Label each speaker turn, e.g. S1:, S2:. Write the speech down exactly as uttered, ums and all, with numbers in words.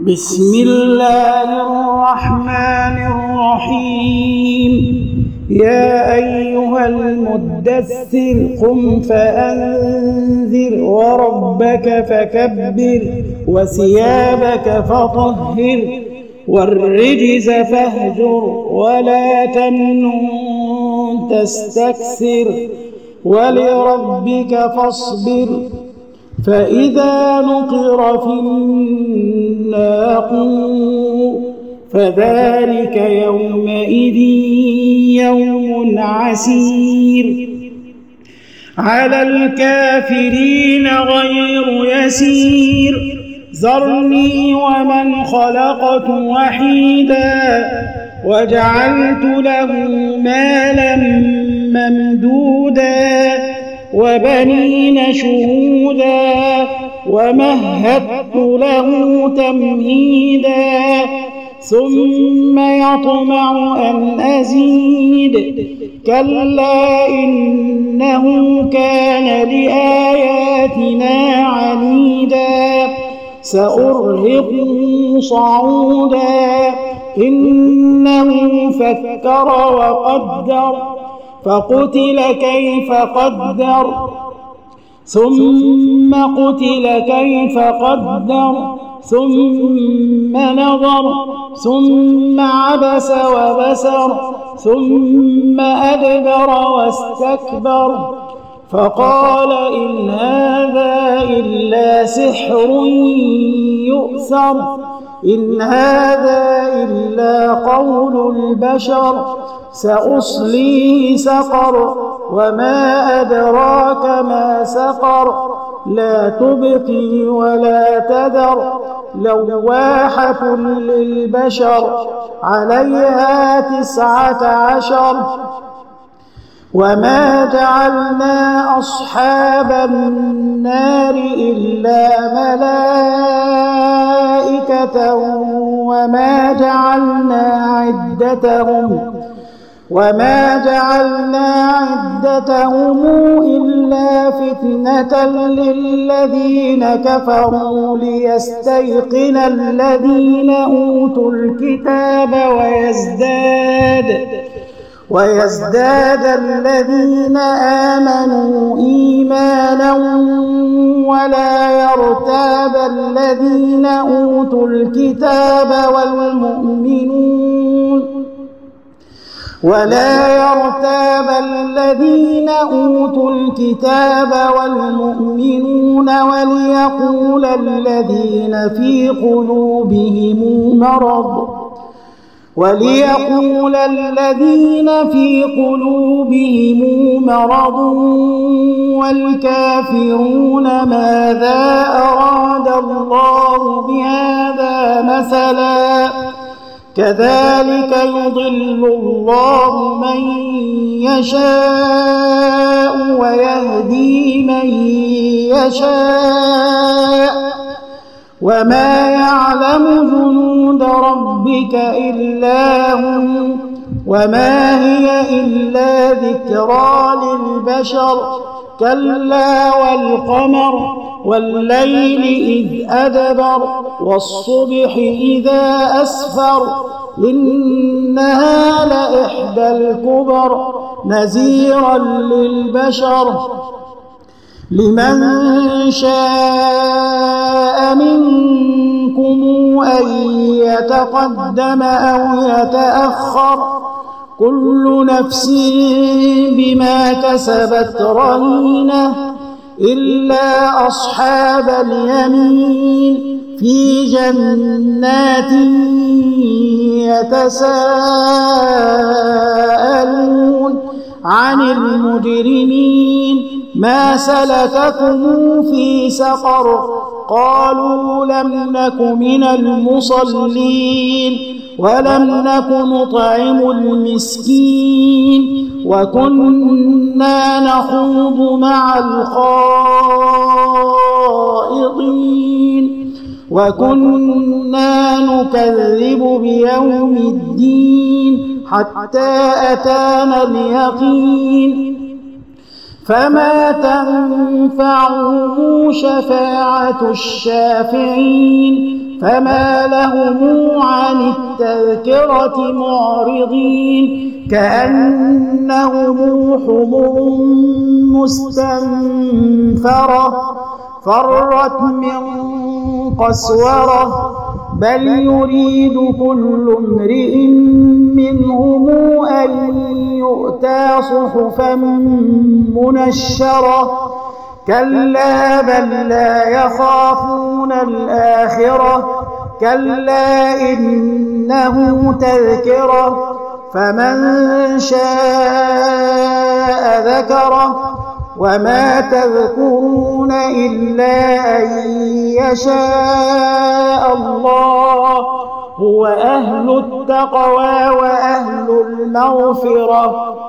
S1: بسم الله الرحمن الرحيم. يا أيها المدثر قم فأنذر وربك فكبر وثيابك فطهر والرجز فاهجر ولا تمنن تستكثر ولربك فاصبر. فإذا نقر في الناقور فذلك يومئذ يوم عسير على الكافرين غير يسير. ذرني ومن خلقت وحيدا وجعلت له مالا ممدودا وبنين شهودا ومهدت له تمهيدا ثم يطمع أن أزيد كلا إنه كان لآياتنا عنيدا سأرهقه صعودا إنه فكر وقدر فقتل كيف قدر ثم قتل كيف قدر ثم نظر ثم عبس وبسر ثم أدبر واستكبر فقال إن هذا إلا سحر يؤثر إن هذا إلا قول البشر سأصليه سقر وما أدراك ما سقر لا تبقي ولا تذر لواحة للبشر عليها تسعة عشر. وما جعلنا أصحاب النار إلا ملائكة وما جعلنا عدتهم وما جعلنا عدتهم إلا فتنة للذين كفروا ليستيقن الذين أوتوا الكتاب ويزداد ويزداد الذين آمنوا إيمانا ولا يرتاب الذين أوتوا الكتاب والمؤمنون ولا يرتاب الذين أوتوا الكتاب والمؤمنون وليقول الذين في قلوبهم مرض وليقول الذين في قلوبهم مرض والكافرون ماذا أراد الله بهذا مثلا كذلك يضل الله من يشاء ويهدي من يشاء وما يعلم جنود ربك إلا هو وما هي إلا ذكرى للبشر كلا والقمر والليل إذ أدبر والصبح إذا أسفر إنها لإحدى الكبر نذيرا للبشر لمن شاء منكم أن يتقدم أو يتأخر كل نفس بما كسبت رهينة إلا أصحاب اليمين في جنات يتساءلون عن المجرمين ما سلككم في سقر قالوا لم نك من المصلين ولم نك نطعم المسكين وكنا نخوض مع الخائضين وكنا نكذب بيوم الدين حتى أتانا اليقين فما تنفعهم شفاعة الشافعين فما لهم عن التذكرة معرضين كأنهم حمر مستنفرة فرت من قسورة بل يريد كل امرئ منهم أن يؤتى صحفا منشرة كلا بل لا يخافون الآخرة كلا إنه تذكرة فمن شاء ذكره وما تذكرون إلا أن يشاء الله هو أهل التقوى وأهل المغفرة.